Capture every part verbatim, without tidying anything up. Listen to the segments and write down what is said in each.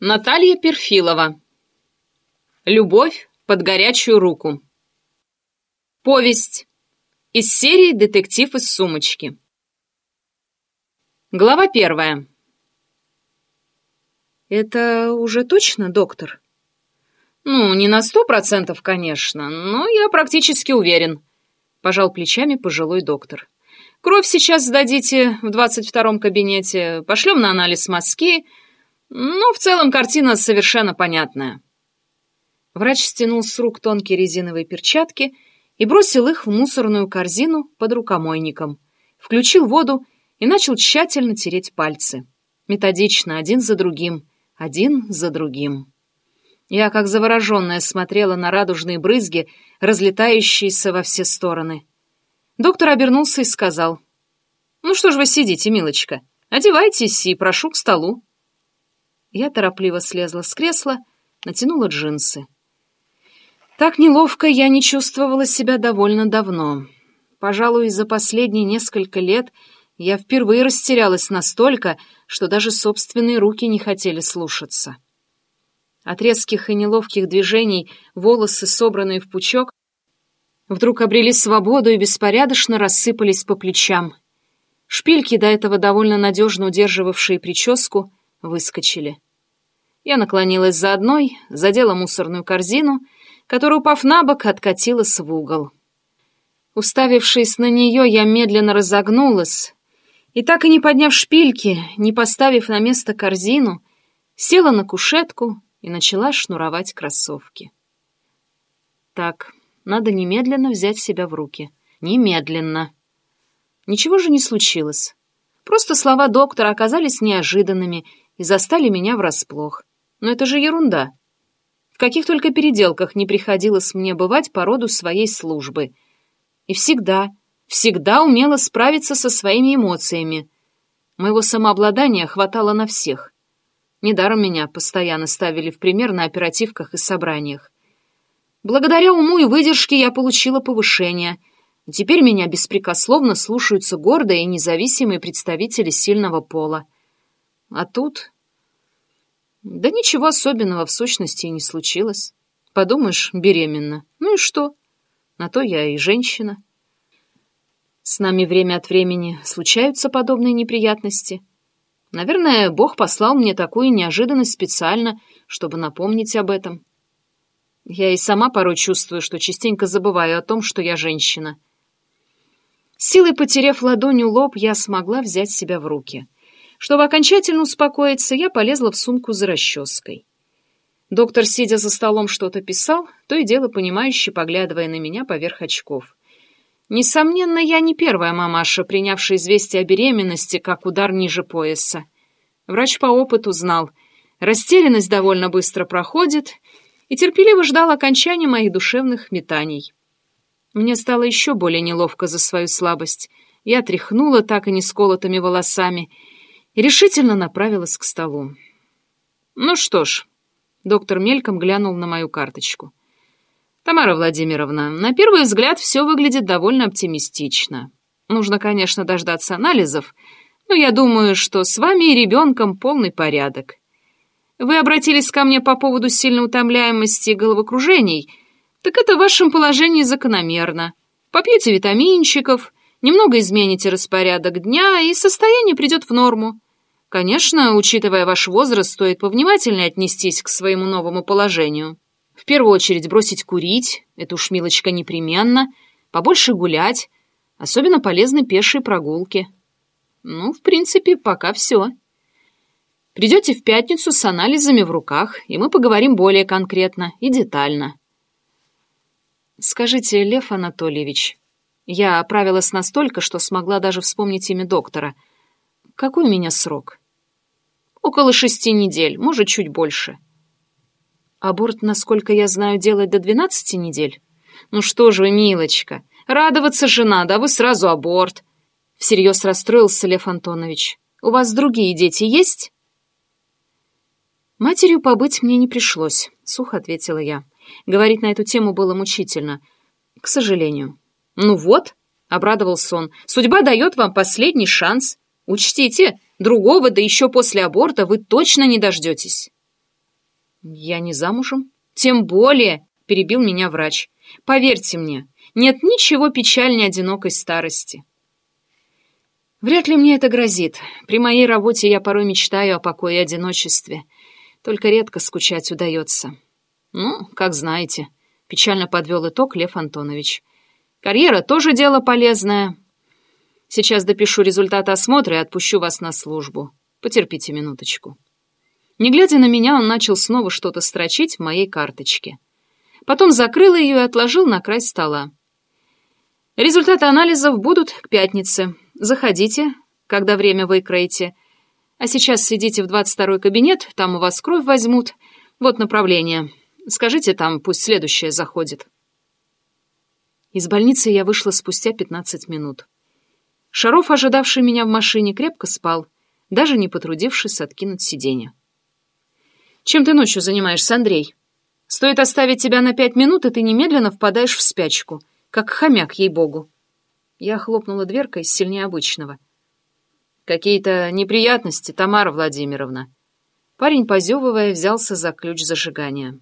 Наталья Перфилова. Любовь под горячую руку. Повесть из серии «Детектив из сумочки». Глава первая. «Это уже точно, доктор?» «Ну, не на сто процентов, конечно, но я практически уверен», — пожал плечами пожилой доктор. «Кровь сейчас сдадите в двадцать втором кабинете, пошлем на анализ мазки, но в целом картина совершенно понятная». Врач стянул с рук тонкие резиновые перчатки и бросил их в мусорную корзину под рукомойником, включил воду и начал тщательно тереть пальцы. Методично, один за другим, один за другим. Я, как завороженная, смотрела на радужные брызги, разлетающиеся во все стороны. Доктор обернулся и сказал: «Ну что ж вы сидите, милочка? Одевайтесь и прошу к столу». Я торопливо слезла с кресла, натянула джинсы. Так неловко я не чувствовала себя довольно давно. Пожалуй, за последние несколько лет я впервые растерялась настолько, что даже собственные руки не хотели слушаться. От резких и неловких движений волосы, собранные в пучок, вдруг обрели свободу и беспорядочно рассыпались по плечам. Шпильки, до этого довольно надежно удерживавшие прическу, выскочили. Я наклонилась за одной, задела мусорную корзину, которая, упав на бок, откатилась в угол. Уставившись на нее, я медленно разогнулась и, так и не подняв шпильки, не поставив на место корзину, села на кушетку и начала шнуровать кроссовки. Так, надо немедленно взять себя в руки. Немедленно. Ничего же не случилось. Просто слова доктора оказались неожиданными и застали меня врасплох. Но это же ерунда. В каких только переделках не приходилось мне бывать по роду своей службы. И всегда, всегда умела справиться со своими эмоциями. Моего самообладания хватало на всех. Недаром меня постоянно ставили в пример на оперативках и собраниях. Благодаря уму и выдержке я получила повышение. И теперь меня беспрекословно слушаются гордые и независимые представители сильного пола. А тут... Да ничего особенного в сущности и не случилось. Подумаешь, беременна. Ну и что? На то я и женщина. С нами время от времени случаются подобные неприятности. Наверное, Бог послал мне такую неожиданность специально, чтобы напомнить об этом. Я и сама порой чувствую, что частенько забываю о том, что я женщина. Силой потеряв ладонью лоб, я смогла взять себя в руки. Чтобы окончательно успокоиться, я полезла в сумку за расческой. Доктор, сидя за столом, что-то писал, то и дело понимающе поглядывая на меня поверх очков. Несомненно, я не первая мамаша, принявшая известие о беременности как удар ниже пояса. Врач по опыту знал, растерянность довольно быстро проходит, и терпеливо ждал окончания моих душевных метаний. Мне стало еще более неловко за свою слабость. Я тряхнула так и не сколотыми волосами и решительно направилась к столу. «Ну что ж», — доктор мельком глянул на мою карточку. «Тамара Владимировна, на первый взгляд все выглядит довольно оптимистично. Нужно, конечно, дождаться анализов, но я думаю, что с вами и ребенком полный порядок. Вы обратились ко мне по поводу сильной утомляемости и головокружений, так это в вашем положении закономерно. Попьете витаминчиков, немного измените распорядок дня, и состояние придет в норму. Конечно, учитывая ваш возраст, стоит повнимательнее отнестись к своему новому положению. В первую очередь бросить курить, это уж, милочка, непременно, побольше гулять, особенно полезны пешие прогулки. Ну, в принципе, пока все. Придете в пятницу с анализами в руках, и мы поговорим более конкретно и детально. Скажите, Лев Анатольевич, я оправилась настолько, что смогла даже вспомнить имя доктора. Какой у меня срок? Около шести недель, может, чуть больше. Аборт, насколько я знаю, делать до двенадцати недель. Ну что же вы, милочка, радоваться же надо, а вы сразу аборт. Всерьез расстроился Лев Антонович. У вас другие дети есть? Матерью побыть мне не пришлось, сухо ответила я. Говорить на эту тему было мучительно. К сожалению. Ну вот, обрадовался он, судьба дает вам последний шанс. Учтите, другого, да еще после аборта, вы точно не дождетесь. Я не замужем. Тем более, перебил меня врач. Поверьте мне, нет ничего печальнее одинокой старости. Вряд ли мне это грозит. При моей работе я порой мечтаю о покое и одиночестве. Только редко скучать удается. Ну, как знаете, печально подвел итог Лев Антонович. Карьера тоже дело полезное. Сейчас допишу результаты осмотра и отпущу вас на службу. Потерпите минуточку. Не глядя на меня, он начал снова что-то строчить в моей карточке. Потом закрыл ее и отложил на край стола. Результаты анализов будут к пятнице. Заходите, когда время выкроете. А сейчас идите в двадцать второй кабинет, там у вас кровь возьмут. Вот направление. Скажите там, пусть следующее заходит. Из больницы я вышла спустя пятнадцать минут. Шаров, ожидавший меня в машине, крепко спал, даже не потрудившись откинуть сиденье. «Чем ты ночью занимаешься, Андрей? Стоит оставить тебя на пять минут, и ты немедленно впадаешь в спячку, как хомяк, ей-богу». Я хлопнула дверкой сильнее обычного. «Какие-то неприятности, Тамара Владимировна». Парень, позевывая, взялся за ключ зажигания.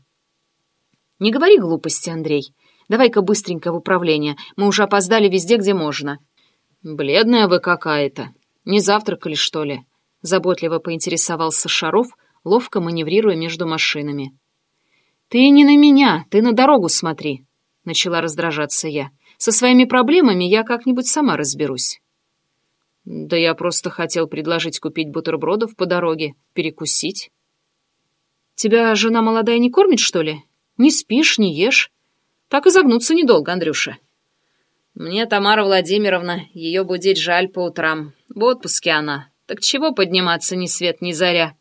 «Не говори глупости, Андрей. Давай-ка быстренько в управление. Мы уже опоздали везде, где можно». «Бледная вы какая-то. Не завтракали, что ли?» Заботливо поинтересовался Шаров, ловко маневрируя между машинами. «Ты не на меня, ты на дорогу смотри», — начала раздражаться я. «Со своими проблемами я как-нибудь сама разберусь». «Да я просто хотел предложить купить бутербродов по дороге, перекусить». «Тебя жена молодая не кормит, что ли? Не спишь, не ешь? Так и загнуться недолго, Андрюша». «Мне, Тамара Владимировна, ее будить жаль по утрам. В отпуске она. Так чего подниматься ни свет, ни заря?»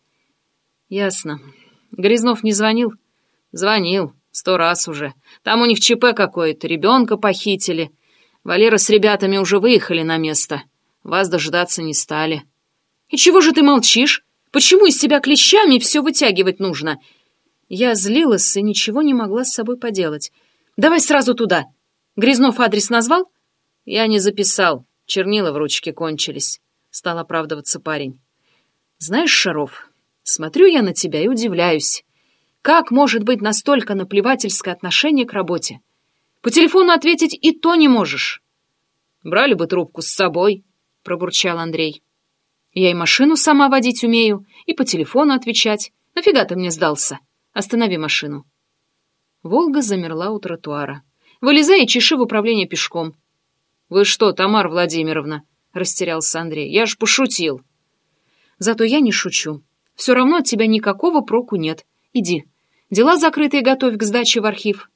«Ясно. Грязнов не звонил?» «Звонил. Сто раз уже. Там у них ЧП какое-то. Ребенка похитили. Валера с ребятами уже выехали на место. Вас дождаться не стали». «И чего же ты молчишь? Почему из себя клещами все вытягивать нужно?» Я злилась и ничего не могла с собой поделать. «Давай сразу туда. Грязнов адрес назвал?» «Я не записал. Чернила в ручке кончились», — стал оправдываться парень. «Знаешь, Шаров, смотрю я на тебя и удивляюсь. Как может быть настолько наплевательское отношение к работе? По телефону ответить и то не можешь». «Брали бы трубку с собой», — пробурчал Андрей. «Я и машину сама водить умею, и по телефону отвечать. Нафига ты мне сдался? Останови машину». «Волга» замерла у тротуара. «Вылезай и чеши в управление пешком». «Вы что, Тамара Владимировна?» — растерялся Андрей. «Я ж пошутил». «Зато я не шучу. Все равно от тебя никакого проку нет. Иди. Дела закрытые готовь к сдаче в архив».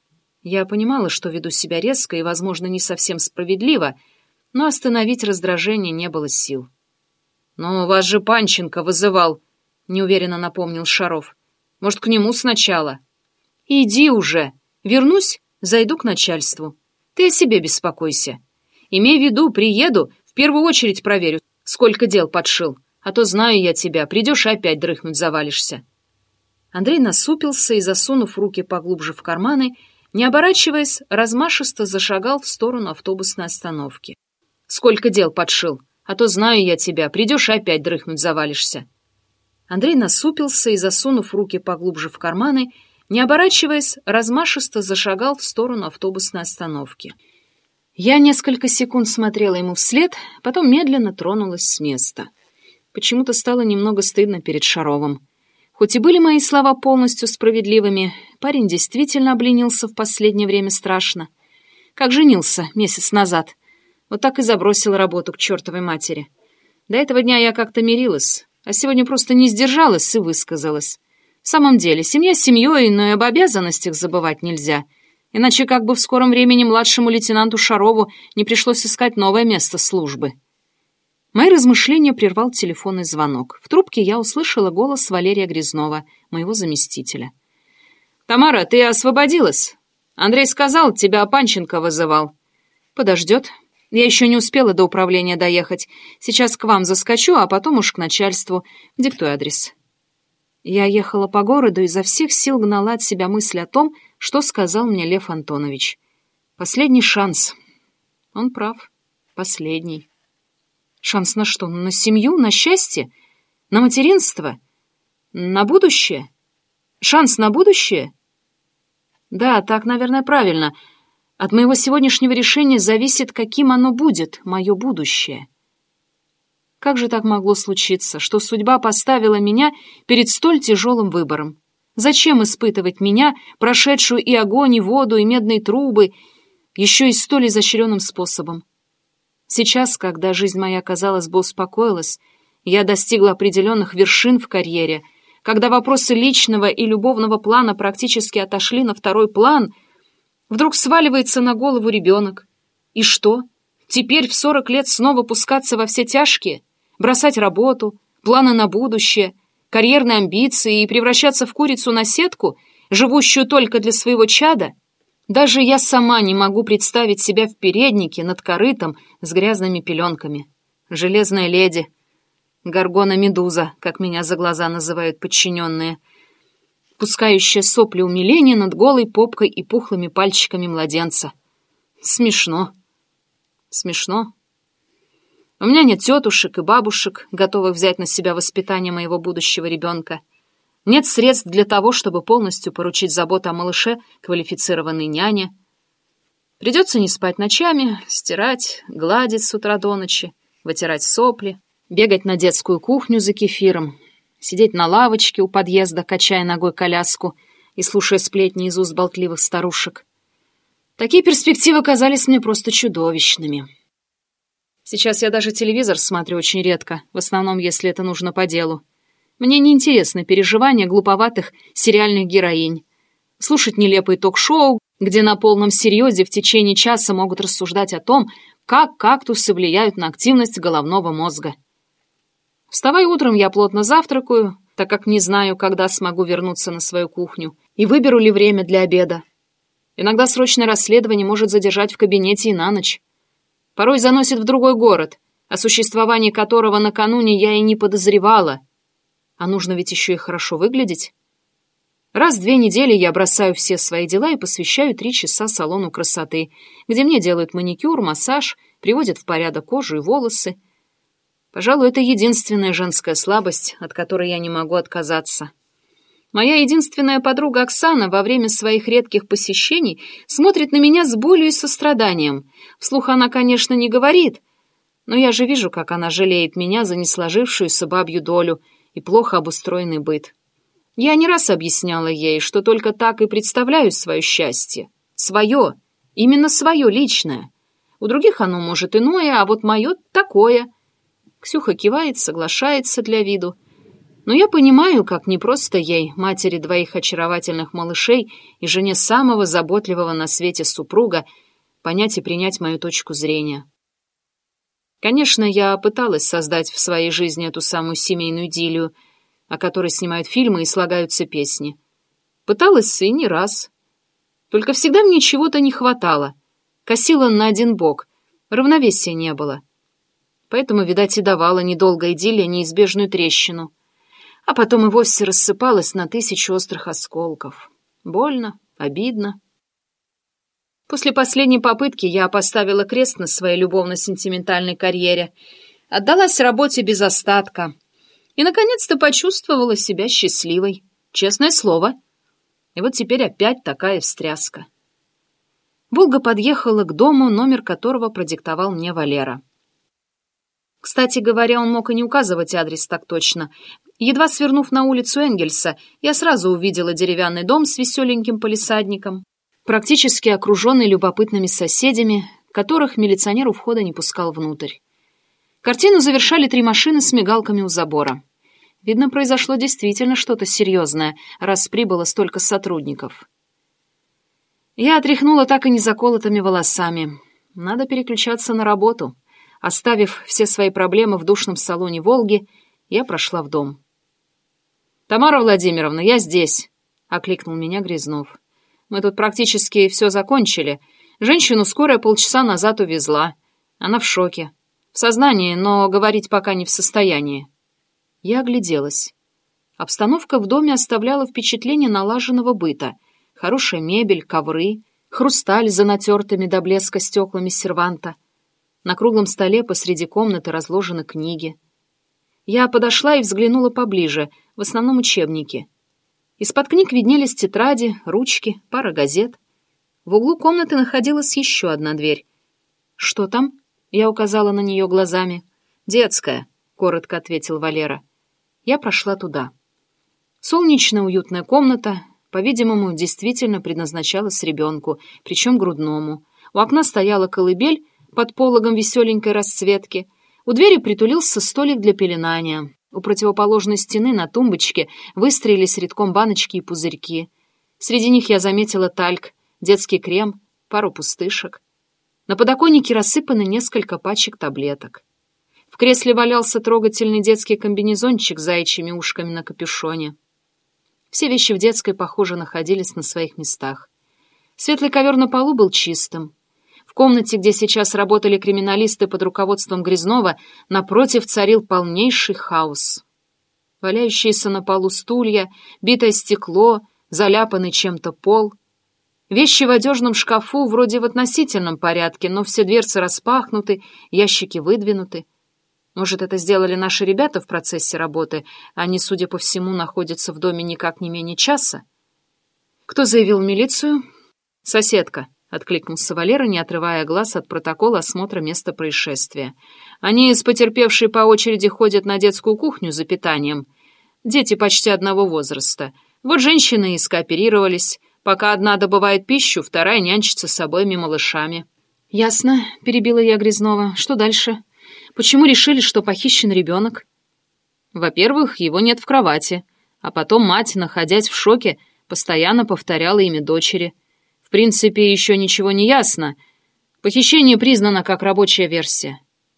Я понимала, что веду себя резко и, возможно, не совсем справедливо, но остановить раздражение не было сил. «Но вас же Панченко вызывал», — неуверенно напомнил Шаров. «Может, к нему сначала?» «Иди уже. Вернусь, зайду к начальству. Ты о себе беспокойся. Имей в виду, приеду, в первую очередь проверю, сколько дел подшил, а то знаю я тебя, придешь и опять дрыхнуть завалишься». Андрей насупился и, засунув руки поглубже в карманы, не оборачиваясь, размашисто зашагал в сторону автобусной остановки. «Сколько дел подшил, а то знаю я тебя, придешь и опять дрыхнуть завалишься». Андрей насупился и, засунув руки поглубже в карманы, не оборачиваясь, размашисто зашагал в сторону автобусной остановки. Я несколько секунд смотрела ему вслед, потом медленно тронулась с места. Почему-то стало немного стыдно перед Шаровым. Хоть и были мои слова полностью справедливыми, парень действительно обленился в последнее время страшно. Как женился месяц назад. Вот так и забросил работу к чертовой матери. До этого дня я как-то мирилась, а сегодня просто не сдержалась и высказалась. В самом деле, семья семьей, но и об обязанностях забывать нельзя. Иначе как бы в скором времени младшему лейтенанту Шарову не пришлось искать новое место службы. Мои размышления прервал телефонный звонок. В трубке я услышала голос Валерия Грязнова, моего заместителя. «Тамара, ты освободилась? Андрей сказал, тебя Панченко вызывал». «Подождет. Я еще не успела до управления доехать. Сейчас к вам заскочу, а потом уж к начальству. Диктуй адрес». Я ехала по городу и изо всех сил гнала от себя мысль о том, что сказал мне Лев Антонович. Последний шанс. Он прав. Последний. Шанс на что? На семью? На счастье? На материнство? На будущее? Шанс на будущее? Да, так, наверное, правильно. От моего сегодняшнего решения зависит, каким оно будет, мое будущее. Как же так могло случиться, что судьба поставила меня перед столь тяжелым выбором? Зачем испытывать меня, прошедшую и огонь, и воду, и медные трубы, еще и столь изощренным способом? Сейчас, когда жизнь моя, казалось бы, успокоилась, я достигла определенных вершин в карьере, когда вопросы личного и любовного плана практически отошли на второй план, вдруг сваливается на голову ребенок. И что? Теперь в сорок лет снова пускаться во все тяжкие? Бросать работу, планы на будущее, карьерные амбиции и превращаться в курицу на сетку, живущую только для своего чада? Даже я сама не могу представить себя в переднике над корытом с грязными пеленками. Железная леди, Горгона-медуза, как меня за глаза называют подчиненные, пускающая сопли умиления над голой попкой и пухлыми пальчиками младенца. Смешно. Смешно. У меня нет тетушек и бабушек, готовых взять на себя воспитание моего будущего ребенка. Нет средств для того, чтобы полностью поручить заботу о малыше квалифицированной няне. Придется не спать ночами, стирать, гладить с утра до ночи, вытирать сопли, бегать на детскую кухню за кефиром, сидеть на лавочке у подъезда, качая ногой коляску и слушая сплетни из уст болтливых старушек. Такие перспективы казались мне просто чудовищными. Сейчас я даже телевизор смотрю очень редко, в основном, если это нужно по делу. Мне неинтересны переживания глуповатых сериальных героинь, слушать нелепые ток-шоу, где на полном серьезе в течение часа могут рассуждать о том, как кактусы влияют на активность головного мозга. Вставая утром, я плотно завтракаю, так как не знаю, когда смогу вернуться на свою кухню, и выберу ли время для обеда. Иногда срочное расследование может задержать в кабинете и на ночь. Порой заносит в другой город, о существовании которого накануне я и не подозревала. А нужно ведь еще и хорошо выглядеть. Раз в две недели я бросаю все свои дела и посвящаю три часа салону красоты, где мне делают маникюр, массаж, приводят в порядок кожу и волосы. Пожалуй, это единственная женская слабость, от которой я не могу отказаться. Моя единственная подруга Оксана во время своих редких посещений смотрит на меня с болью и состраданием. Вслух она, конечно, не говорит, но я же вижу, как она жалеет меня за несложившуюся бабью долю и плохо обустроенный быт. Я не раз объясняла ей, что только так и представляю свое счастье. Свое, именно свое личное. У других оно может иное, а вот мое такое. Ксюха кивает, соглашается для виду. Но я понимаю, как непросто ей, матери двоих очаровательных малышей и жене самого заботливого на свете супруга, понять и принять мою точку зрения. Конечно, я пыталась создать в своей жизни эту самую семейную идиллию, о которой снимают фильмы и слагаются песни. Пыталась и не раз. Только всегда мне чего-то не хватало. Косила на один бок, равновесия не было. Поэтому, видать, и давала недолгая идиллия неизбежную трещину. А потом и вовсе рассыпалась на тысячу острых осколков. Больно, обидно. После последней попытки я поставила крест на своей любовно-сентиментальной карьере, отдалась работе без остатка и, наконец-то, почувствовала себя счастливой. Честное слово. И вот теперь опять такая встряска. «Волга» подъехала к дому, номер которого продиктовал мне Валера. Кстати говоря, он мог и не указывать адрес так точно. Едва свернув на улицу Энгельса, я сразу увидела деревянный дом с веселеньким палисадником, практически окруженный любопытными соседями, которых милиционер у входа не пускал внутрь. Картину завершали три машины с мигалками у забора. Видно, произошло действительно что-то серьезное, раз прибыло столько сотрудников. Я отряхнула так и не заколотыми волосами. Надо переключаться на работу. Оставив все свои проблемы в душном салоне «Волги», я прошла в дом. «Тамара Владимировна, я здесь», — окликнул меня Грязнов. «Мы тут практически все закончили. Женщину скорая полчаса назад увезла. Она в шоке. В сознании, но говорить пока не в состоянии». Я огляделась. Обстановка в доме оставляла впечатление налаженного быта. Хорошая мебель, ковры, хрусталь за натертыми до блеска стеклами серванта. На круглом столе посреди комнаты разложены книги. Я подошла и взглянула поближе, в основном учебники. Из-под книг виднелись тетради, ручки, пара газет. В углу комнаты находилась еще одна дверь. «Что там?» — я указала на нее глазами. «Детская», — коротко ответил Валера. Я прошла туда. Солнечная уютная комната, по-видимому, действительно предназначалась ребенку, причем грудному. У окна стояла колыбель под пологом веселенькой расцветки. У двери притулился столик для пеленания. У противоположной стены на тумбочке выстроились рядком баночки и пузырьки. Среди них я заметила тальк, детский крем, пару пустышек. На подоконнике рассыпаны несколько пачек таблеток. В кресле валялся трогательный детский комбинезончик с заячьими ушками на капюшоне. Все вещи в детской, похоже, находились на своих местах. Светлый ковер на полу был чистым. В комнате, где сейчас работали криминалисты под руководством Грязнова, напротив царил полнейший хаос. Валяющиеся на полу стулья, битое стекло, заляпанный чем-то пол. Вещи в одежном шкафу вроде в относительном порядке, но все дверцы распахнуты, ящики выдвинуты. Может, это сделали наши ребята в процессе работы, они, судя по всему, находятся в доме никак не менее часа? Кто заявил в милицию? Соседка. — откликнулся Валера, не отрывая глаз от протокола осмотра места происшествия. «Они с потерпевшей по очереди ходят на детскую кухню за питанием. Дети почти одного возраста. Вот женщины и скооперировались. Пока одна добывает пищу, вторая нянчится с обоими малышами». «Ясно», — перебила я Грязнова. «Что дальше? Почему решили, что похищен ребенок?» «Во-первых, его нет в кровати. А потом мать, находясь в шоке, постоянно повторяла имя дочери. В принципе, еще ничего не ясно. Похищение признано как рабочая версия».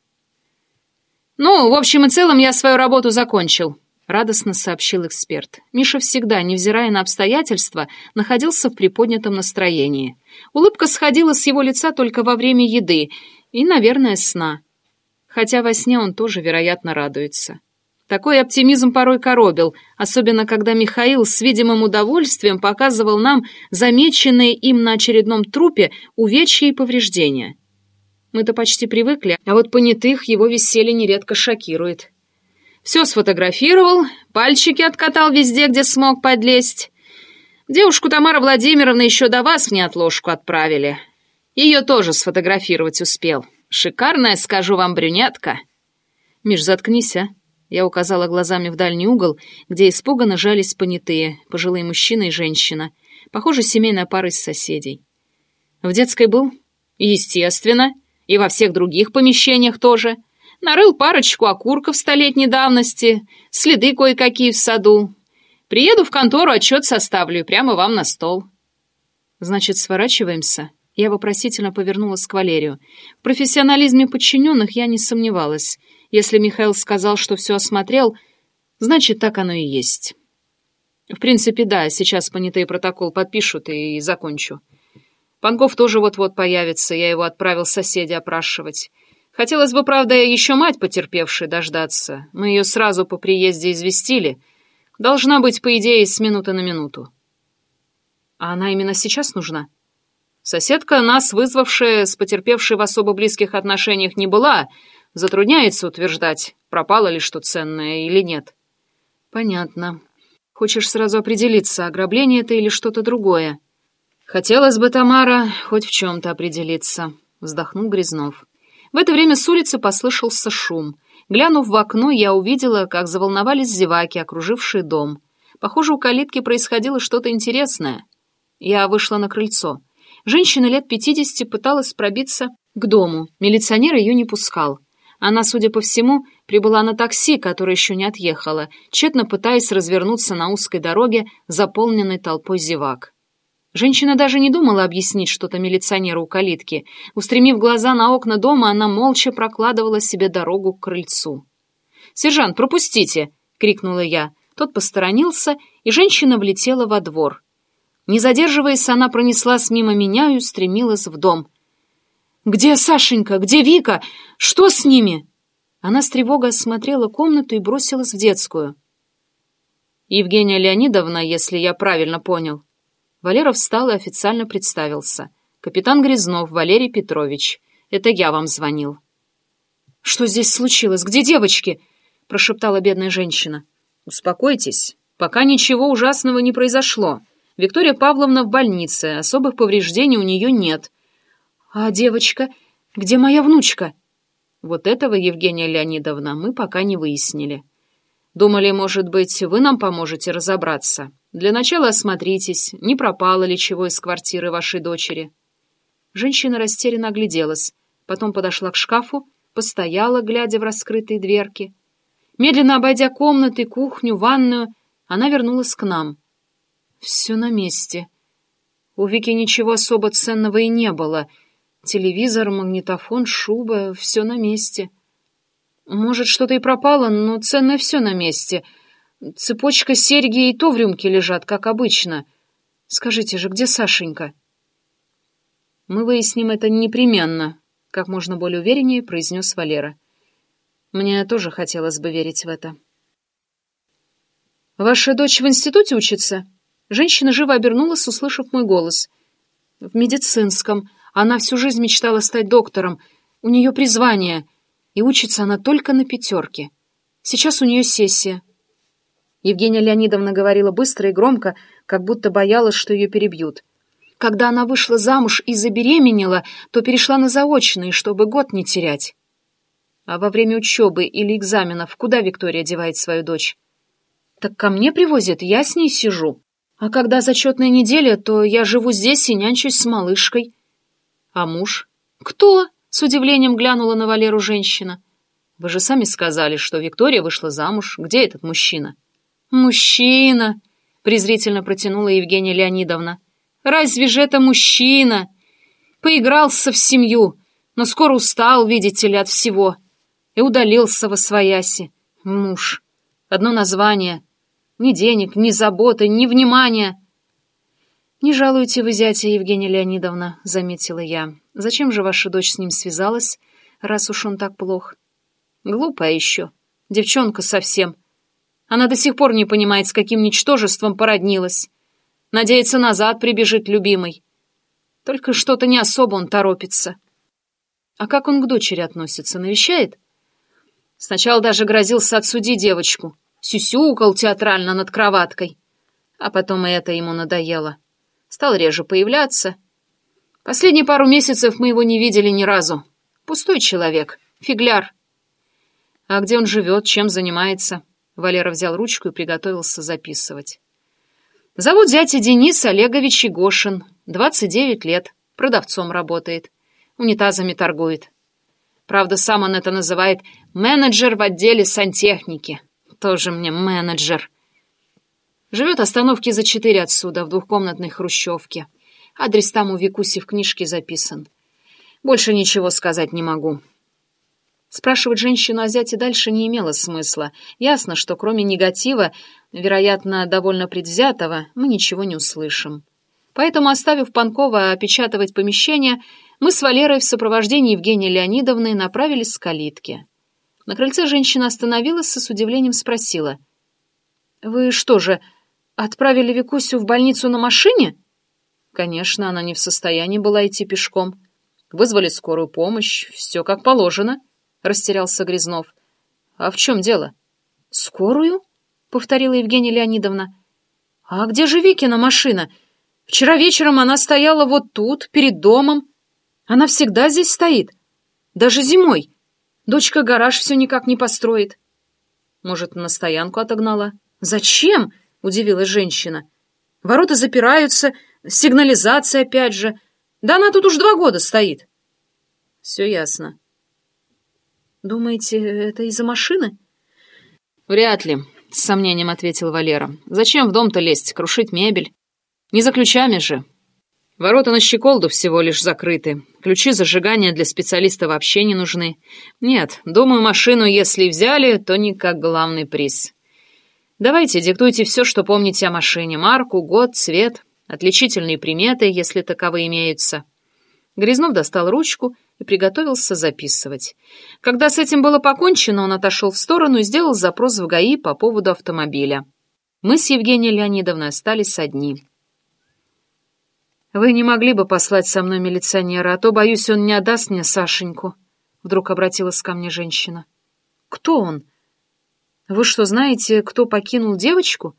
«Ну, в общем и целом, я свою работу закончил», — радостно сообщил эксперт. Миша всегда, невзирая на обстоятельства, находился в приподнятом настроении. Улыбка сходила с его лица только во время еды и, наверное, сна. Хотя во сне он тоже, вероятно, радуется. Такой оптимизм порой коробил, особенно когда Михаил с видимым удовольствием показывал нам замеченные им на очередном трупе увечья и повреждения. Мы-то почти привыкли, а вот понятых его веселье нередко шокирует. Все сфотографировал, пальчики откатал везде, где смог подлезть. Девушку Тамара Владимировна еще до вас в неотложку отправили. Ее тоже сфотографировать успел. Шикарная, скажу вам, брюнетка. Миш, заткнись, а. Я указала глазами в дальний угол, где испуганно жались понятые, пожилые мужчина и женщина. Похоже, семейная пара из соседей. В детской был? Естественно. И во всех других помещениях тоже. Нарыл парочку окурков столетней давности, следы кое-какие в саду. Приеду в контору, отчет составлю, прямо вам на стол. Значит, сворачиваемся? Я вопросительно повернулась к Валерию. В профессионализме подчиненных я не сомневалась. Если Михаил сказал, что все осмотрел, значит, так оно и есть. В принципе, да, сейчас понятые протокол подпишут и закончу. Панков тоже вот-вот появится, я его отправил соседей опрашивать. Хотелось бы, правда, еще мать потерпевшей дождаться. Мы ее сразу по приезде известили. Должна быть, по идее, с минуты на минуту. А она именно сейчас нужна? Соседка, нас вызвавшая, с потерпевшей в особо близких отношениях не была, затрудняется утверждать, пропало ли что ценное или нет. Понятно. Хочешь сразу определиться, ограбление это или что-то другое? Хотелось бы, Тамара, хоть в чем-то определиться, вздохнул Грязнов. В это время с улицы послышался шум. Глянув в окно, я увидела, как заволновались зеваки, окружившие дом. Похоже, у калитки происходило что-то интересное. Я вышла на крыльцо. Женщина лет пятидесяти пыталась пробиться к дому. Милиционер ее не пускал. Она, судя по всему, прибыла на такси, которое еще не отъехало, тщетно пытаясь развернуться на узкой дороге, заполненной толпой зевак. Женщина даже не думала объяснить что-то милиционеру у калитки. Устремив глаза на окна дома, она молча прокладывала себе дорогу к крыльцу. «Сержант, пропустите!» — крикнула я. Тот посторонился, и женщина влетела во двор. Не задерживаясь, она пронеслась мимо меня и устремилась в дом. «Где Сашенька? Где Вика? Что с ними?» Она с тревогой осмотрела комнату и бросилась в детскую. «Евгения Леонидовна, если я правильно понял». Валера встал и официально представился. «Капитан Грязнов Валерий Петрович. Это я вам звонил». «Что здесь случилось? Где девочки?» — прошептала бедная женщина. «Успокойтесь. Пока ничего ужасного не произошло. Виктория Павловна в больнице, особых повреждений у нее нет. А девочка? Где моя внучка? Вот этого, Евгения Леонидовна, мы пока не выяснили. Думали, может быть, вы нам поможете разобраться. Для начала осмотритесь, не пропало ли чего из квартиры вашей дочери. Женщина растерянно огляделась, потом подошла к шкафу, постояла, глядя в раскрытые дверки. Медленно обойдя комнаты, кухню, ванную, она вернулась к нам. Все на месте. У Вики ничего особо ценного и не было. Телевизор, магнитофон, шуба — все на месте. Может, что-то и пропало, но ценное все на месте. Цепочка, серьги и то в рюмке лежат, как обычно. Скажите же, где Сашенька? Мы выясним это непременно, как можно более увереннее произнес Валера. Мне тоже хотелось бы верить в это. Ваша дочь в институте учится? Женщина живо обернулась, услышав мой голос. В медицинском. Она всю жизнь мечтала стать доктором. У нее призвание. И учится она только на пятерке. Сейчас у нее сессия. Евгения Леонидовна говорила быстро и громко, как будто боялась, что ее перебьют. Когда она вышла замуж и забеременела, то перешла на заочные, чтобы год не терять. А во время учебы или экзаменов куда Виктория девает свою дочь? Так ко мне привозят, я с ней сижу. А когда зачетная неделя, то я живу здесь и нянчусь с малышкой. А муж? Кто? С удивлением глянула на Валеру женщина. Вы же сами сказали, что Виктория вышла замуж. Где этот мужчина? Мужчина, презрительно протянула Евгения Леонидовна. Разве же это мужчина? Поигрался в семью, но скоро устал, видите ли, от всего. И удалился восвояси. Муж. Одно название. Ни денег, ни заботы, ни внимания. «Не жалуйте вы зятя, Евгения Леонидовна», — заметила я. «Зачем же ваша дочь с ним связалась, раз уж он так плох?» «Глупая еще. Девчонка совсем. Она до сих пор не понимает, с каким ничтожеством породнилась. Надеется, назад прибежит любимый. Только что-то не особо он торопится». «А как он к дочери относится? Навещает?» Сначала даже грозился отсудить девочку. Сюсюкал театрально над кроваткой. А потом и это ему надоело. Стал реже появляться. Последние пару месяцев мы его не видели ни разу. Пустой человек, фигляр. А где он живет, чем занимается? Валера взял ручку и приготовился записывать. Зовут зятя Денис Олегович Егошин. двадцать девять лет. Продавцом работает. Унитазами торгует. Правда, сам он это называет менеджер в отделе сантехники. Тоже мне менеджер. Живет остановки за четыре отсюда, в двухкомнатной хрущевке. Адрес там у Викуси в книжке записан. Больше ничего сказать не могу. Спрашивать женщину о зяте дальше не имело смысла. Ясно, что кроме негатива, вероятно, довольно предвзятого, мы ничего не услышим. Поэтому, оставив Панкова опечатывать помещение, мы с Валерой в сопровождении Евгении Леонидовны направились к калитке. На крыльце женщина остановилась и с удивлением спросила. «Вы что же, отправили Викусю в больницу на машине?» Конечно, она не в состоянии была идти пешком. Вызвали скорую помощь, все как положено, растерялся Грязнов. «А в чем дело?» «Скорую?» — повторила Евгения Леонидовна. «А где же Викина машина? Вчера вечером она стояла вот тут, перед домом. Она всегда здесь стоит, даже зимой. Дочка гараж все никак не построит». «Может, на стоянку отогнала?» «Зачем?» — удивилась женщина. «Ворота запираются, сигнализация опять же. Да она тут уж два года стоит». «Все ясно». «Думаете, это из-за машины?» «Вряд ли», — с сомнением ответил Валера. «Зачем в дом-то лезть, крушить мебель? Не за ключами же. Ворота на щеколду всего лишь закрыты. Ключи зажигания для специалиста вообще не нужны. Нет, думаю, машину, если взяли, то не как главный приз. Давайте, диктуйте все, что помните о машине. Марку, год, цвет, отличительные приметы, если таковые имеются». Грязнов достал ручку и приготовился записывать. Когда с этим было покончено, он отошел в сторону и сделал запрос в ГАИ по поводу автомобиля. Мы с Евгенией Леонидовной остались одни. «Вы не могли бы послать со мной милиционера, а то, боюсь, он не отдаст мне Сашеньку», — вдруг обратилась ко мне женщина. «Кто он? Вы что, знаете, кто покинул девочку?»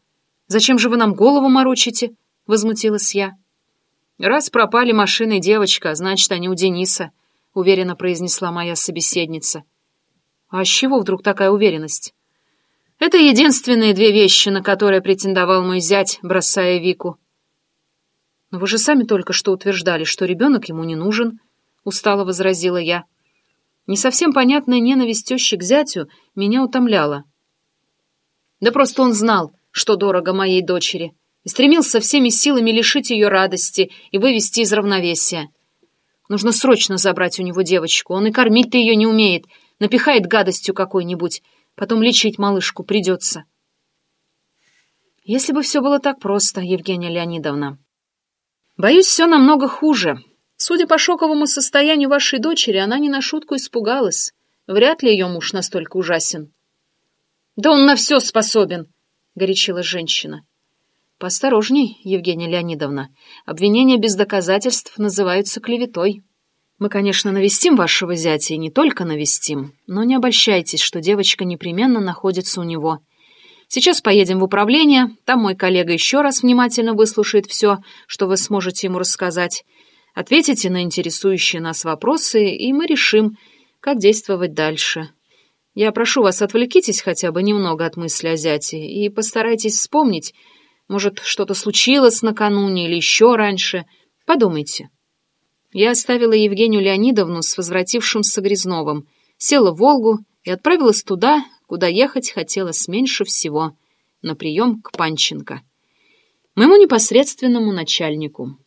Зачем же вы нам голову морочите?» — возмутилась я. «Раз пропали машины девочка, значит, они у Дениса», — уверенно произнесла моя собеседница. «А с чего вдруг такая уверенность?» «Это единственные две вещи, на которые претендовал мой зять, бросая Вику». «Но вы же сами только что утверждали, что ребенок ему не нужен», — устало возразила я. Не совсем понятная ненависть тещи к зятю меня утомляла. Да просто он знал, что дорого моей дочери, и стремился всеми силами лишить ее радости и вывести из равновесия. Нужно срочно забрать у него девочку, он и кормить-то ее не умеет, напихает гадостью какой-нибудь, потом лечить малышку придется. Если бы все было так просто, Евгения Леонидовна. Боюсь, все намного хуже. Судя по шоковому состоянию вашей дочери, она не на шутку испугалась. Вряд ли ее муж настолько ужасен. «Да он на все способен!» — горячилась женщина. «Поосторожней, Евгения Леонидовна. Обвинения без доказательств называются клеветой. Мы, конечно, навестим вашего зятя, и не только навестим, но не обольщайтесь, что девочка непременно находится у него. Сейчас поедем в управление, там мой коллега еще раз внимательно выслушает все, что вы сможете ему рассказать. Ответите на интересующие нас вопросы, и мы решим, как действовать дальше. Я прошу вас, отвлекитесь хотя бы немного от мысли о зяте и постарайтесь вспомнить, может, что-то случилось накануне или еще раньше. Подумайте». Я оставила Евгению Леонидовну с возвратившимся Грязновым, села в «Волгу» и отправилась туда, куда ехать хотелось меньше всего, на прием к Панченко, моему непосредственному начальнику.